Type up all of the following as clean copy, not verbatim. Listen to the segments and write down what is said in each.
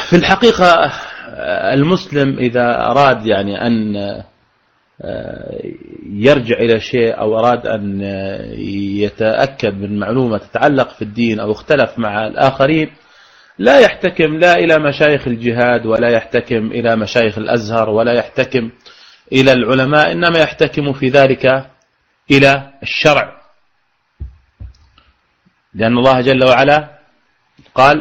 في الحقيقة المسلم إذا أراد يعني أن يرجع إلى شيء أو أراد أن يتأكد من معلومة تتعلق في الدين أو اختلف مع الآخرين لا يحتكم لا إلى مشايخ الجهاد ولا يحتكم إلى مشايخ الأزهر ولا يحتكم إلى العلماء، إنما يحتكم في ذلك إلى الشرع، لأن الله جل وعلا قال: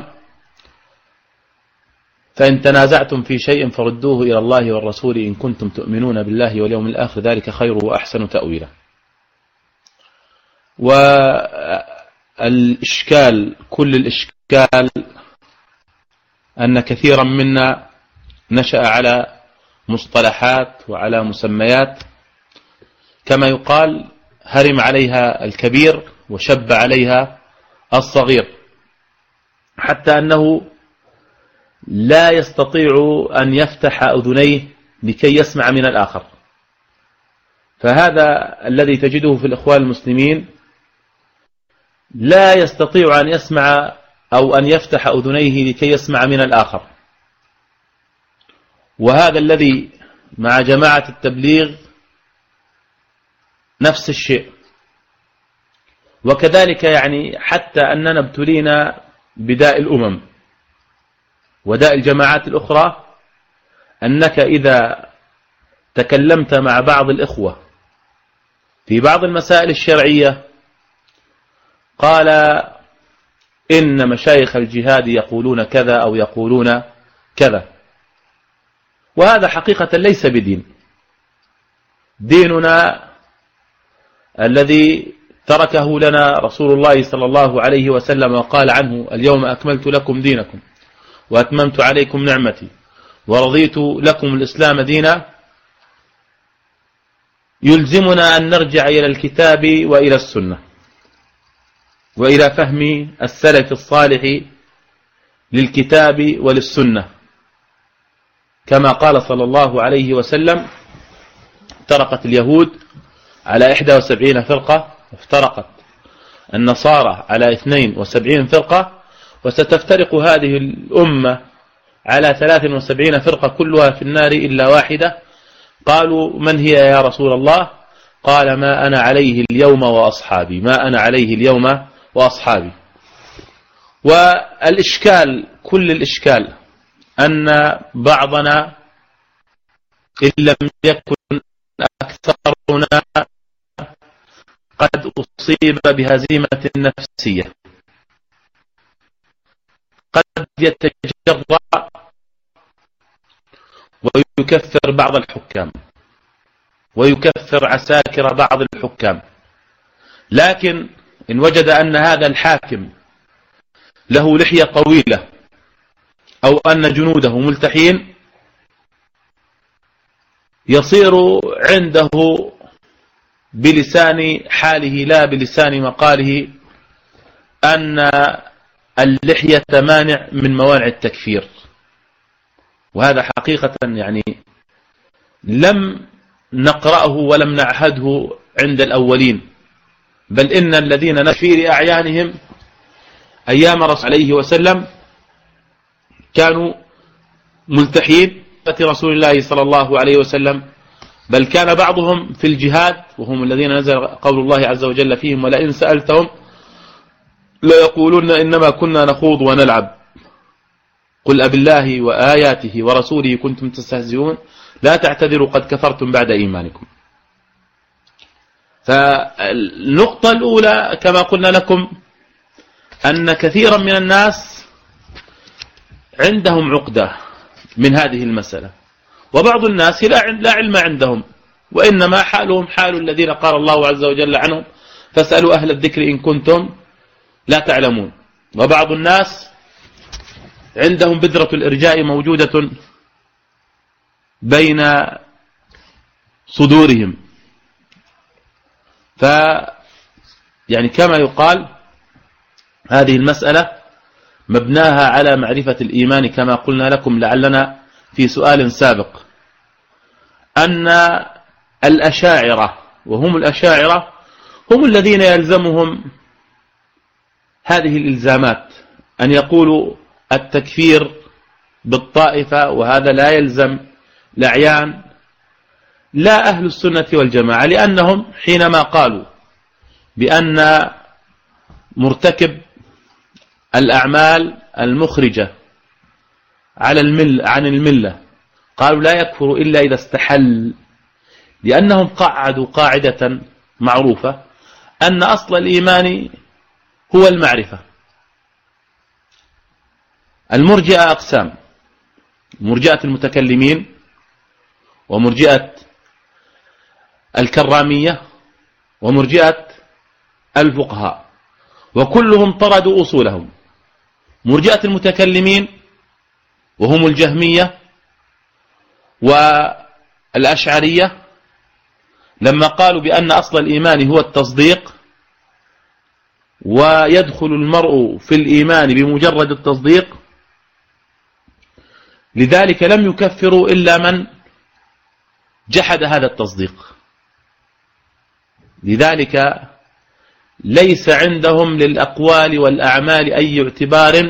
فإن تنازعتم في شيء فردوه إلى الله والرسول إن كنتم تؤمنون بالله واليوم الآخر ذلك خير وأحسن تأويلا. والإشكال كل الإشكال أن كثيرا منا نشأ على مصطلحات وعلى مسميات كما يقال هرم عليها الكبير وشب عليها الصغير، حتى أنه لا يستطيع أن يفتح أذنيه لكي يسمع من الآخر. فهذا الذي تجده في الإخوان المسلمين لا يستطيع أن يسمع أو أن يفتح أذنيه لكي يسمع من الآخر، وهذا الذي مع جماعة التبليغ نفس الشيء. وكذلك يعني حتى أننا ابتلينا بداء الأمم وداء الجماعات الأخرى، أنك إذا تكلمت مع بعض الإخوة في بعض المسائل الشرعية قال إن مشايخ الجهاد يقولون كذا أو يقولون كذا، وهذا حقيقة ليس بدين. ديننا الذي تركه لنا رسول الله صلى الله عليه وسلم وقال عنه: اليوم أكملت لكم دينكم وأتممت عليكم نعمتي ورضيت لكم الإسلام دينا، يلزمنا أن نرجع إلى الكتاب وإلى السنة وإلى فهم السلف الصالح للكتاب وللسنة، كما قال صلى الله عليه وسلم: افترقت اليهود على 71 فرقة، وافترقت النصارى على 72 فرقة، وستفترق هذه الأمة على 73 فرقة كلها في النار إلا واحدة. قالوا: من هي يا رسول الله؟ قال: ما أنا عليه اليوم وأصحابي، ما أنا عليه اليوم وأصحابي. والإشكال كل الإشكال أن بعضنا إن لم يكن أكثرنا قد أصيب بهزيمة نفسية، قد يتجرأ ويكفر بعض الحكام ويكفر عساكر بعض الحكام، لكن إن وجد أن هذا الحاكم له لحية طويلة أو أن جنوده ملتحين يصير عنده بلسان حاله لا بلسان مقاله أن اللحية مانع من موانع التكفير. وهذا حقيقة يعني لم نقرأه ولم نعهده عند الأولين، بل إن الذين نفير أعيانهم أيام رسول عليه وسلم كانوا ملتحين رسول الله صلى الله عليه وسلم، بل كان بعضهم في الجهاد وهم الذين نزل قول الله عز وجل فيهم: ولئن سألتهم ليقولون إنما كنا نخوض ونلعب قل أبالله وآياته ورسوله كنتم تستهزئون لا تعتذروا قد كفرتم بعد إيمانكم. فالنقطة الأولى كما قلنا لكم أن كثيرا من الناس عندهم عقدة من هذه المسألة، وبعض الناس لا علم عندهم، وإنما حالهم حال الذين قال الله عز وجل عنهم: فاسألوا أهل الذكر إن كنتم لا تعلمون. وبعض الناس عندهم بذرة الإرجاء موجودة بين صدورهم. يعني كما يقال هذه المسألة مبناها على معرفة الإيمان كما قلنا لكم لعلنا في سؤال سابق، أن الأشاعرة، وهم الأشاعرة هم الذين يلزمهم هذه الإلزامات، أن يقولوا التكفير بالطائفة وهذا لا يلزم الأعيان، لا أهل السنة والجماعة، لأنهم حينما قالوا بأن مرتكب الأعمال المخرجة عن الملة قالوا لا يكفر إلا إذا استحل، لأنهم قعدوا قاعدة معروفة أن أصل الإيمان هو المعرفة. المرجئة أقسام: مرجئة المتكلمين، ومرجئة الكرامية، ومرجئة الفقهاء، وكلهم طردوا أصولهم. مرجئة المتكلمين وهم الجهمية والأشعرية لما قالوا بأن أصل الإيمان هو التصديق، ويدخل المرء في الإيمان بمجرد التصديق، لذلك لم يكفروا إلا من جحد هذا التصديق. لذلك ليس عندهم للأقوال والأعمال أي اعتبار،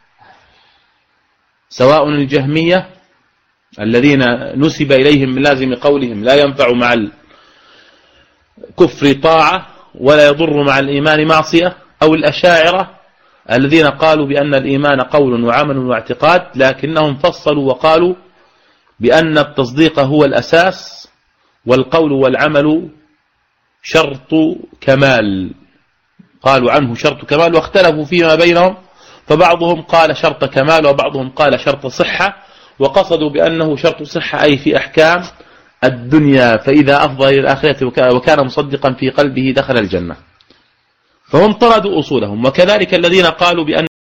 سواء الجهمية الذين نسب إليهم من لازم قولهم لا ينفع مع الكفر طاعة ولا يضر مع الإيمان معصية، أو الأشاعرة الذين قالوا بأن الإيمان قول وعمل واعتقاد، لكنهم فصلوا وقالوا بأن التصديق هو الأساس والقول والعمل شرط كمال، قالوا عنه شرط كمال، واختلفوا فيما بينهم، فبعضهم قال شرط كمال وبعضهم قال شرط صحة، وقصدوا بأنه شرط صحة أي في أحكام الدنيا، فإذا أفضى إلى الآخرة وكان مصدقا في قلبه دخل الجنة، فهم طردوا أصولهم. وكذلك الذين قالوا بأن